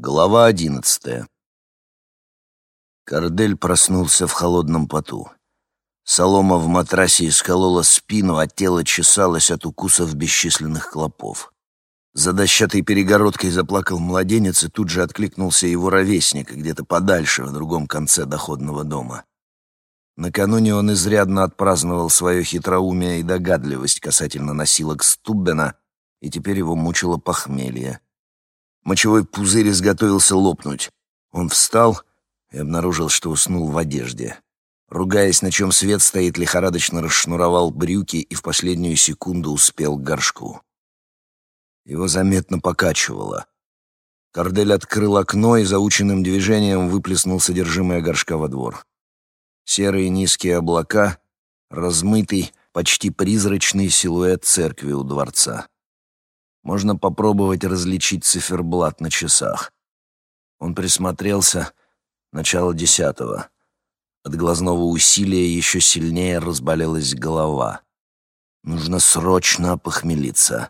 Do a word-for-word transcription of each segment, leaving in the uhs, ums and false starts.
Глава одиннадцатая. Кордель проснулся в холодном поту. Солома в матрасе исколола спину, а тело чесалось от укусов бесчисленных клопов. За дощатой перегородкой заплакал младенец, и тут же откликнулся его ровесник, где-то подальше, в другом конце доходного дома. Накануне он изрядно отпраздновал свое хитроумие и догадливость касательно носилок Стуббена, и теперь его мучило похмелье. Мочевой пузырь изготовился лопнуть. Он встал и обнаружил, что уснул в одежде. Ругаясь, на чем свет стоит, лихорадочно расшнуровал брюки и в последнюю секунду успел к горшку. Его заметно покачивало. Кордель открыл окно и заученным движением выплеснул содержимое горшка во двор. Серые низкие облака, размытый, почти призрачный силуэт церкви у дворца. Можно попробовать различить циферблат на часах. Он присмотрелся. Начало десятого. От глазного усилия еще сильнее разболелась голова. Нужно срочно опохмелиться.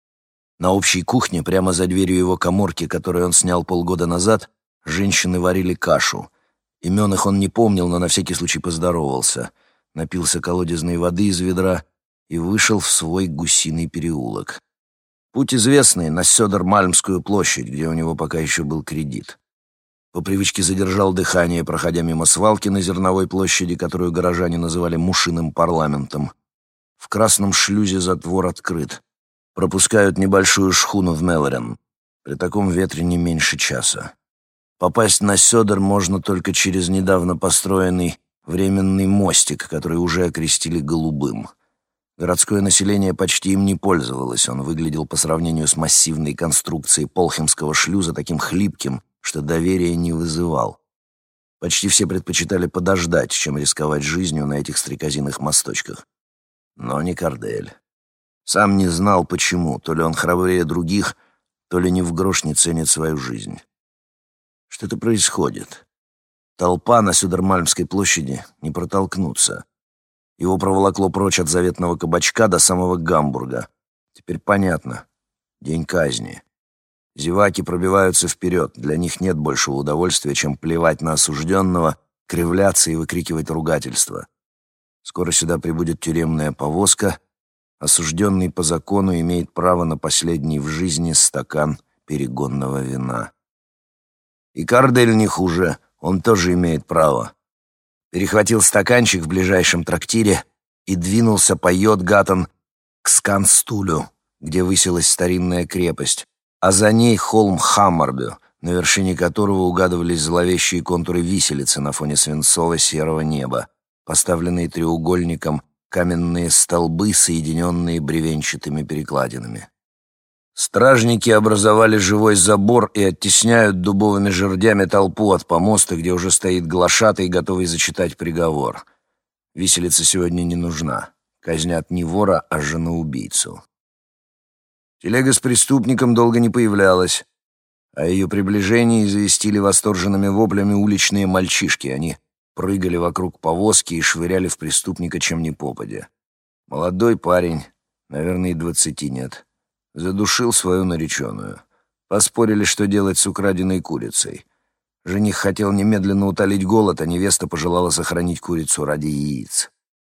На общей кухне, прямо за дверью его каморки, которую он снял полгода назад, женщины варили кашу. Имен их он не помнил, но на всякий случай поздоровался. Напился колодезной воды из ведра и вышел в свой гусиный переулок. Путь известный, на Сёдер-Мальмскую площадь, где у него пока еще был кредит. По привычке задержал дыхание, проходя мимо свалки на Зерновой площади, которую горожане называли «мушиным парламентом». В красном шлюзе затвор открыт. Пропускают небольшую шхуну в Мелорен. При таком ветре не меньше часа. Попасть на Сёдер можно только через недавно построенный временный мостик, который уже окрестили «Голубым». Городское население почти им не пользовалось. Он выглядел по сравнению с массивной конструкцией Полхемского шлюза таким хлипким, что доверия не вызывал. Почти все предпочитали подождать, чем рисковать жизнью на этих стрекозиных мосточках. Но не Кордель. Сам не знал, почему. То ли он храбрее других, то ли ни в грош не ценит свою жизнь. Что-то происходит. Толпа на Сёдер-Мальмской площади не протолкнуться. Его проволокло прочь от заветного кабачка до самого Гамбурга. Теперь понятно. День казни. Зеваки пробиваются вперед. Для них нет большего удовольствия, чем плевать на осужденного, кривляться и выкрикивать ругательства. Скоро сюда прибудет тюремная повозка. Осужденный по закону имеет право на последний в жизни стакан перегонного вина. И Кордель не хуже. Он тоже имеет право. Перехватил стаканчик в ближайшем трактире и двинулся по Йодгатен к Сканстулю, где высилась старинная крепость, а за ней холм Хаммарбю, на вершине которого угадывались зловещие контуры виселицы на фоне свинцово-серого неба, поставленные треугольником каменные столбы, соединенные бревенчатыми перекладинами. Стражники образовали живой забор и оттесняют дубовыми жердями толпу от помоста, где уже стоит глашатай, готовый зачитать приговор. Виселица сегодня не нужна. Казнят не вора, а женоубийцу. Телега с преступником долго не появлялась. О ее приближении известили восторженными воплями уличные мальчишки. Они прыгали вокруг повозки и швыряли в преступника чем ни попадя. Молодой парень, наверное, и двадцати нет. Задушил свою нареченную. Поспорили, что делать с украденной курицей. Жених хотел немедленно утолить голод, а невеста пожелала сохранить курицу ради яиц.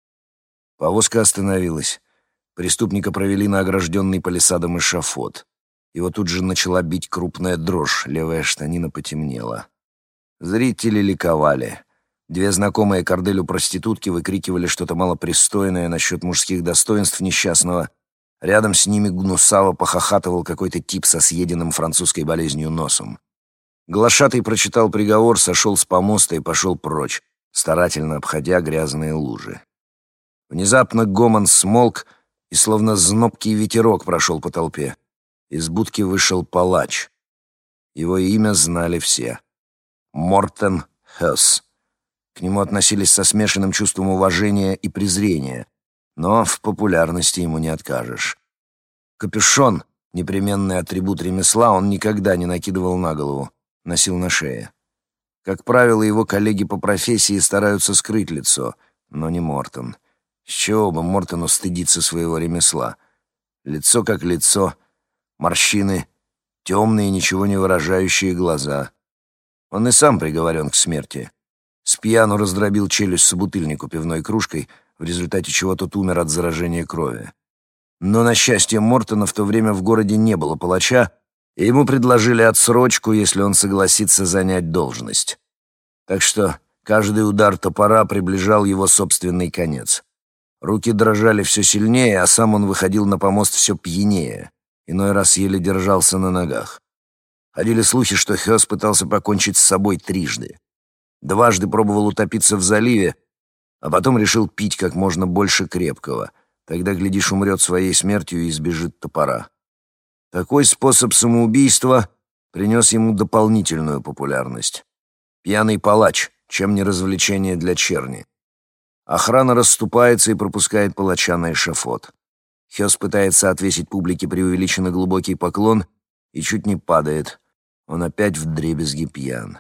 Повозка остановилась. Преступника провели на огражденный палисадом эшафот. Его тут же начала бить крупная дрожь, левая штанина потемнела. Зрители ликовали. Две знакомые Корделю проститутки выкрикивали что-то малопристойное насчет мужских достоинств несчастного. Рядом с ними гнусаво похохатывал какой-то тип со съеденным французской болезнью носом. Глашатай прочитал приговор, сошел с помоста и пошел прочь, старательно обходя грязные лужи. Внезапно гомон смолк, и словно знобкий ветерок прошел по толпе. Из будки вышел палач. Его имя знали все. Мортен Хёс. К нему относились со смешанным чувством уважения и презрения, но в популярности ему не откажешь. Капюшон, непременный атрибут ремесла, он никогда не накидывал на голову, носил на шее. Как правило, его коллеги по профессии стараются скрыть лицо, но не Мортен. С чего бы Мортену стыдиться своего ремесла? Лицо как лицо, морщины, темные, ничего не выражающие глаза. Он и сам приговорен к смерти. Спьяну раздробил челюсть собутыльнику пивной кружкой, в результате чего тот умер от заражения крови. Но, на счастье Мортона, в то время в городе не было палача, и ему предложили отсрочку, если он согласится занять должность. Так что каждый удар топора приближал его собственный конец. Руки дрожали все сильнее, а сам он выходил на помост все пьянее. Иной раз еле держался на ногах. Ходили слухи, что Хёс пытался покончить с собой трижды. Дважды пробовал утопиться в заливе, а потом решил пить как можно больше крепкого. Тогда, глядишь, умрет своей смертью и избежит топора. Такой способ самоубийства принес ему дополнительную популярность. Пьяный палач, чем не развлечение для черни. Охрана расступается и пропускает палача на эшафот. Хёс пытается отвесить публике преувеличенно глубокий поклон и чуть не падает. Он опять вдребезги пьян.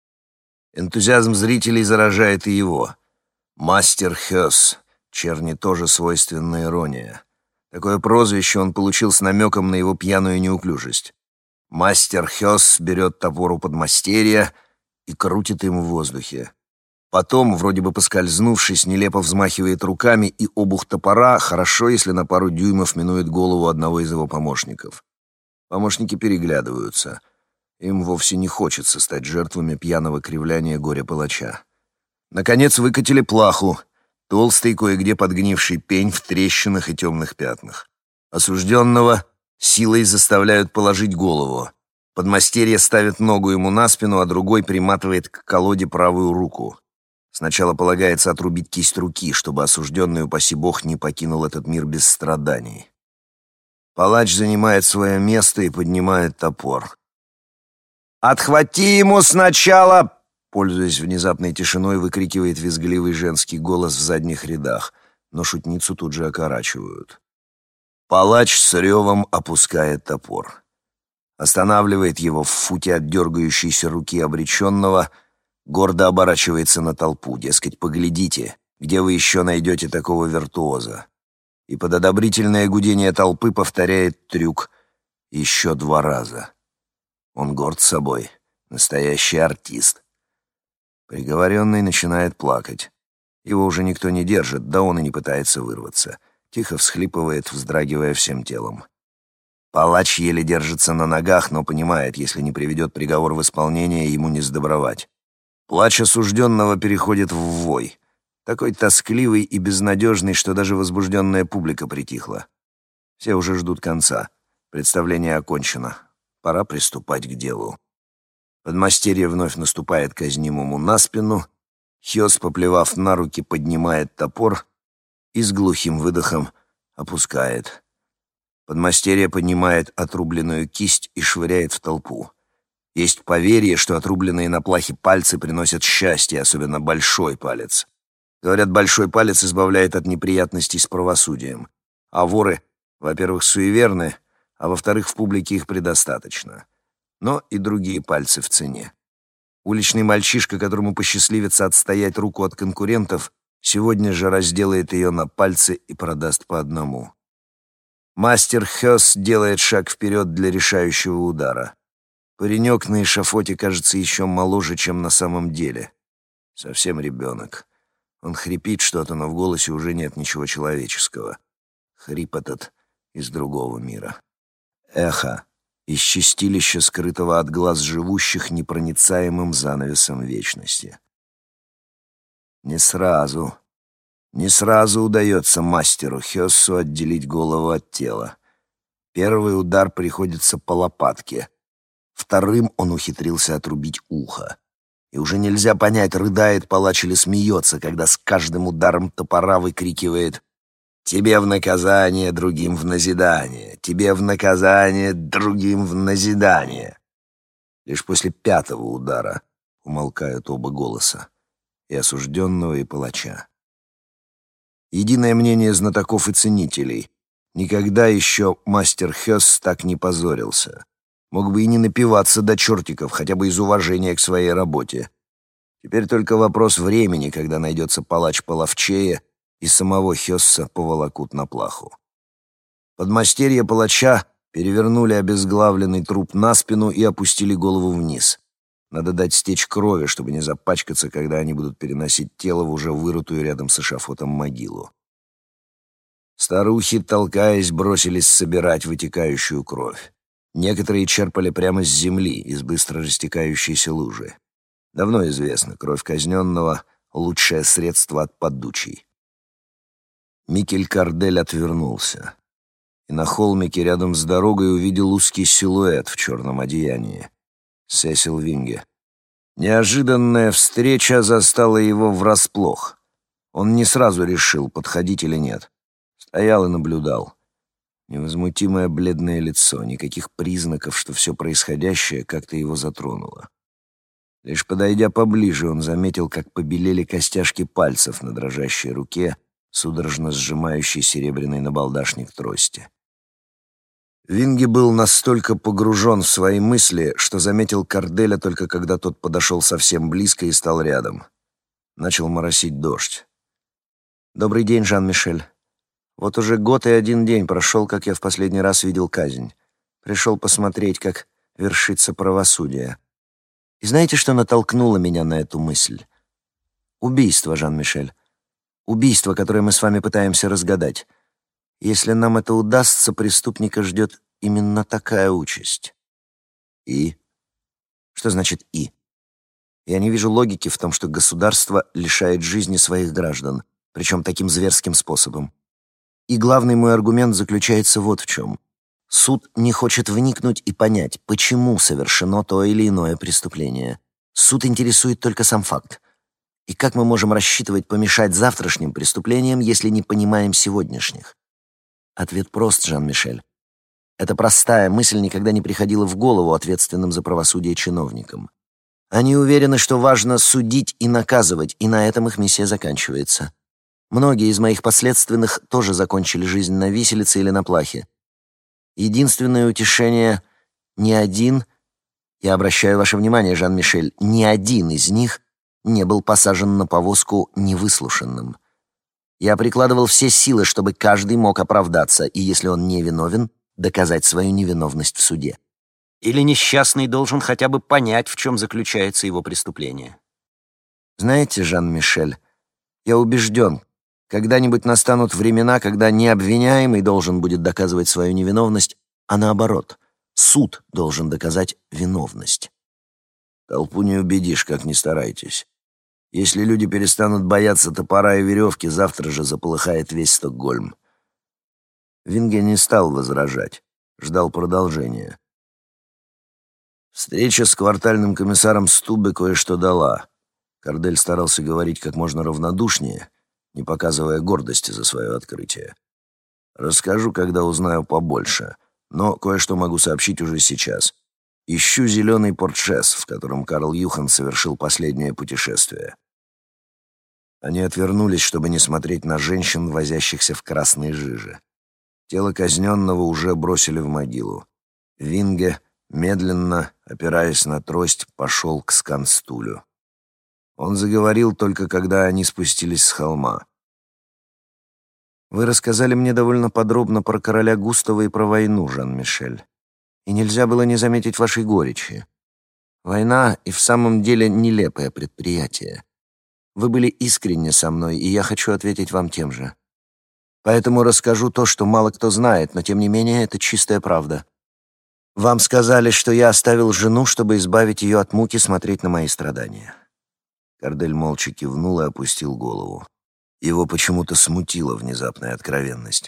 Энтузиазм зрителей заражает и его. Мастер Хёс. Черни тоже свойственна ирония. Такое прозвище он получил с намеком на его пьяную неуклюжесть. Мастер Хёс берет топор у подмастерья и крутит им в воздухе. Потом, вроде бы поскользнувшись, нелепо взмахивает руками, и обух топора хорошо, если на пару дюймов минует голову одного из его помощников. Помощники переглядываются. Им вовсе не хочется стать жертвами пьяного кривляния горя-палача. Наконец выкатили плаху. Толстый, кое-где подгнивший пень в трещинах и темных пятнах. Осужденного силой заставляют положить голову. Подмастерье ставит ногу ему на спину, а другой приматывает к колоде правую руку. Сначала полагается отрубить кисть руки, чтобы осужденный, упаси бог, не покинул этот мир без страданий. Палач занимает свое место и поднимает топор. «Отхвати ему сначала!» Пользуясь внезапной тишиной, выкрикивает визгливый женский голос в задних рядах, но шутницу тут же окорачивают. Палач с ревом опускает топор. Останавливает его в футе от дергающейся руки обреченного, гордо оборачивается на толпу, дескать, поглядите, где вы еще найдете такого виртуоза. И под одобрительное гудение толпы повторяет трюк еще два раза. Он горд собой, настоящий артист. Приговоренный начинает плакать. Его уже никто не держит, да он и не пытается вырваться. Тихо всхлипывает, вздрагивая всем телом. Палач еле держится на ногах, но понимает, если не приведет приговор в исполнение, ему не сдобровать. Плач осужденного переходит в вой. Такой тоскливый и безнадежный, что даже возбужденная публика притихла. Все уже ждут конца. Представление окончено. Пора приступать к делу. Подмастерье вновь наступает казнимому на спину. Хёс, поплевав на руки, поднимает топор и с глухим выдохом опускает. Подмастерье поднимает отрубленную кисть и швыряет в толпу. Есть поверье, что отрубленные на плахе пальцы приносят счастье, особенно большой палец. Говорят, большой палец избавляет от неприятностей с правосудием. А воры, во-первых, суеверны, а во-вторых, в публике их предостаточно. Но и другие пальцы в цене. Уличный мальчишка, которому посчастливится отстоять руку от конкурентов, сегодня же разделает ее на пальцы и продаст по одному. Мастер Хёс делает шаг вперед для решающего удара. Паренек на эшафоте кажется еще моложе, чем на самом деле. Совсем ребенок. Он хрипит что-то, но в голосе уже нет ничего человеческого. Хрип этот из другого мира. Эхо из чистилища, скрытого от глаз живущих непроницаемым занавесом вечности. Не сразу, не сразу удается мастеру Хёссу отделить голову от тела. Первый удар приходится по лопатке. Вторым он ухитрился отрубить ухо. И уже нельзя понять, рыдает палач или смеется, когда с каждым ударом топора выкрикивает: «Тебе в наказание, другим в назидание! Тебе в наказание, другим в назидание!» Лишь после пятого удара умолкают оба голоса, и осужденного, и палача. Единое мнение знатоков и ценителей: никогда еще мастер Хёс так не позорился. Мог бы и не напиваться до чертиков, хотя бы из уважения к своей работе. Теперь только вопрос времени, когда найдется палач половчее, и самого Хёсса поволокут на плаху. Подмастерье палача Перевернули обезглавленный труп на спину и опустили голову вниз. Надо дать стечь крови, чтобы не запачкаться, когда они будут переносить тело в уже вырытую рядом с эшафотом могилу. Старухи, толкаясь, бросились собирать вытекающую кровь. Некоторые черпали прямо с земли, из быстро растекающейся лужи. Давно известно, кровь казненного — лучшее средство от подучий. Микель Кардель отвернулся. И на холмике рядом с дорогой увидел узкий силуэт в черном одеянии. Сесил Винге. Неожиданная встреча застала его врасплох. Он не сразу решил, подходить или нет. Стоял и наблюдал. Невозмутимое бледное лицо, никаких признаков, что все происходящее как-то его затронуло. Лишь подойдя поближе, он заметил, как побелели костяшки пальцев на дрожащей руке, судорожно сжимающей серебряный набалдашник трости. Винге был настолько погружен в свои мысли, что заметил Карделя только когда тот подошел совсем близко и стал рядом. Начал моросить дождь. «Добрый день, Жан-Мишель. Вот уже год и один день прошел, как я в последний раз видел казнь. Пришел посмотреть, как вершится правосудие. И знаете, что натолкнуло меня на эту мысль? Убийство, Жан-Мишель. Убийство, которое мы с вами пытаемся разгадать. Если нам это удастся, преступника ждет именно такая участь». «И?» «Что значит «и»?» Я не вижу логики в том, что государство лишает жизни своих граждан, причем таким зверским способом. И главный мой аргумент заключается вот в чем. Суд не хочет вникнуть и понять, почему совершено то или иное преступление. Суд интересует только сам факт. И как мы можем рассчитывать помешать завтрашним преступлениям, если не понимаем сегодняшних? Ответ прост, Жан-Мишель. Эта простая мысль никогда не приходила в голову ответственным за правосудие чиновникам. Они уверены, что важно судить и наказывать, и на этом их миссия заканчивается. Многие из моих подследственных тоже закончили жизнь на виселице или на плахе. Единственное утешение — ни один, я обращаю ваше внимание, Жан-Мишель, ни один из них не был посажен на повозку невыслушанным. Я прикладывал все силы, чтобы каждый мог оправдаться, и если он не виновен, доказать свою невиновность в суде. Или несчастный должен хотя бы понять, в чем заключается его преступление. Знаете, Жан-Мишель, я убежден, когда-нибудь настанут времена, когда не обвиняемый должен будет доказывать свою невиновность, а наоборот, суд должен доказать виновность. Толпу не убедишь, как ни старайтесь. Если люди перестанут бояться топора и веревки, завтра же заполыхает весь Стокгольм. Винге не стал возражать, ждал продолжения. Встреча с квартальным комиссаром Стубе кое-что дала. Кардель старался говорить как можно равнодушнее, не показывая гордости за свое открытие. Расскажу, когда узнаю побольше, но кое-что могу сообщить уже сейчас. Ищу зеленый портшес, в котором Карл Юхан совершил последнее путешествие. Они отвернулись, чтобы не смотреть на женщин, возящихся в красной жиже. Тело казненного уже бросили в могилу. Винге, медленно, опираясь на трость, пошел к сканстулю. Он заговорил только когда они спустились с холма. «Вы рассказали мне довольно подробно про короля Густава и про войну, Жан-Мишель. И нельзя было не заметить вашей горечи. Война и в самом деле нелепое предприятие. Вы были искренни со мной, и я хочу ответить вам тем же. Поэтому расскажу то, что мало кто знает, но тем не менее это чистая правда. Вам сказали, что я оставил жену, чтобы избавить ее от муки смотреть на мои страдания». Кардель молча кивнул и опустил голову. Его почему-то смутила внезапная откровенность.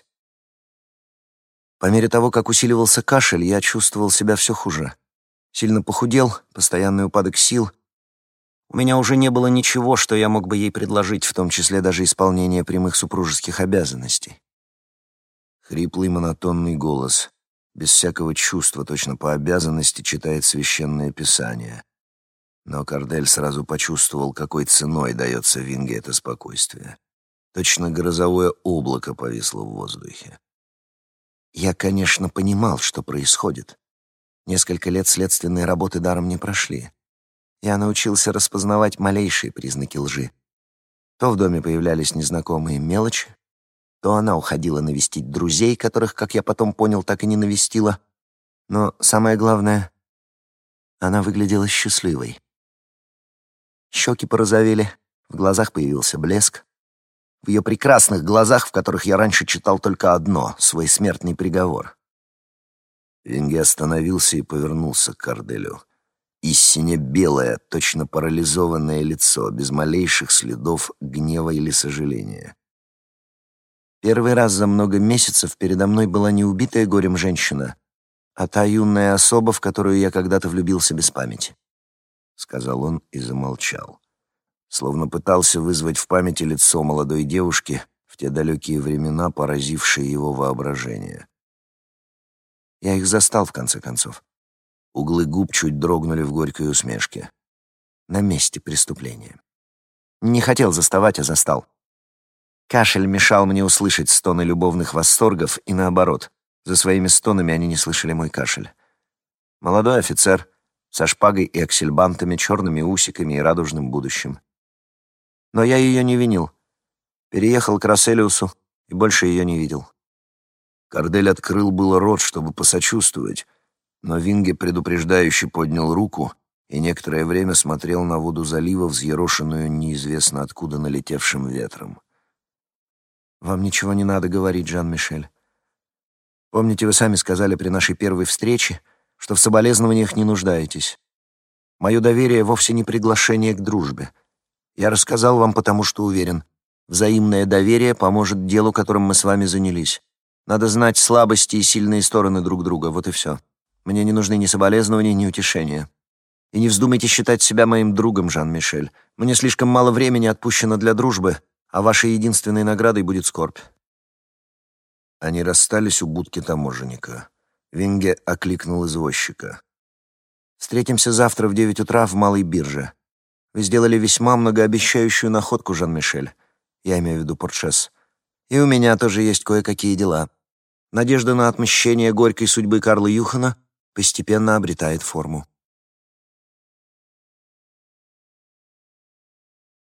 По мере того, как усиливался кашель, я чувствовал себя все хуже. Сильно похудел, постоянный упадок сил. У меня уже не было ничего, что я мог бы ей предложить, в том числе даже исполнение прямых супружеских обязанностей. Хриплый монотонный голос, без всякого чувства, точно по обязанности, читает священное писание. Но Кардель сразу почувствовал, какой ценой дается Винге это спокойствие. Точно грозовое облако повисло в воздухе. Я, конечно, понимал, что происходит. Несколько лет следственной работы даром не прошли. Я научился распознавать малейшие признаки лжи. То в доме появлялись незнакомые мелочи, то она уходила навестить друзей, которых, как я потом понял, так и не навестила, Но самое главное, она выглядела счастливой. Щеки порозовели, в глазах появился блеск. В ее прекрасных глазах, в которых я раньше читал только одно — свой смертный приговор. Винге остановился и повернулся к Карделю. Истинно белое, точно парализованное лицо, без малейших следов гнева или сожаления. Первый раз за много месяцев передо мной была не убитая горем женщина, а та юная особа, в которую я когда-то влюбился без памяти, — сказал он и замолчал, словно пытался вызвать в памяти лицо молодой девушки в те далекие времена, поразившие его воображение. Я их застал, в конце концов. Углы губ чуть дрогнули в горькой усмешке. На месте преступления. Не хотел заставать, а застал. Кашель мешал мне услышать стоны любовных восторгов, и наоборот, за своими стонами они не слышали мой кашель. Молодой офицер со шпагой и аксельбантами, черными усиками и радужным будущим. Но я ее не винил. Переехал к Расселиусу и больше ее не видел. Кардель открыл было рот, чтобы посочувствовать, но Винге предупреждающе поднял руку и некоторое время смотрел на воду залива, взъерошенную неизвестно откуда налетевшим ветром. «Вам ничего не надо говорить, Жан-Мишель. Помните, вы сами сказали при нашей первой встрече, что в соболезнованиях не нуждаетесь. Мое доверие вовсе не приглашение к дружбе. Я рассказал вам, потому что уверен, взаимное доверие поможет делу, которым мы с вами занялись. Надо знать слабости и сильные стороны друг друга, вот и все. Мне не нужны ни соболезнования, ни утешения. И не вздумайте считать себя моим другом, Жан-Мишель. Мне слишком мало времени отпущено для дружбы, а вашей единственной наградой будет скорбь». Они расстались у будки таможенника. Винге окликнул извозчика. «Встретимся завтра в девять утра в Малой бирже. Вы сделали весьма многообещающую находку, Жан-Мишель. Я имею в виду Портшес. И у меня тоже есть кое-какие дела. Надежда на отмщение горькой судьбы Карла Юхана постепенно обретает форму».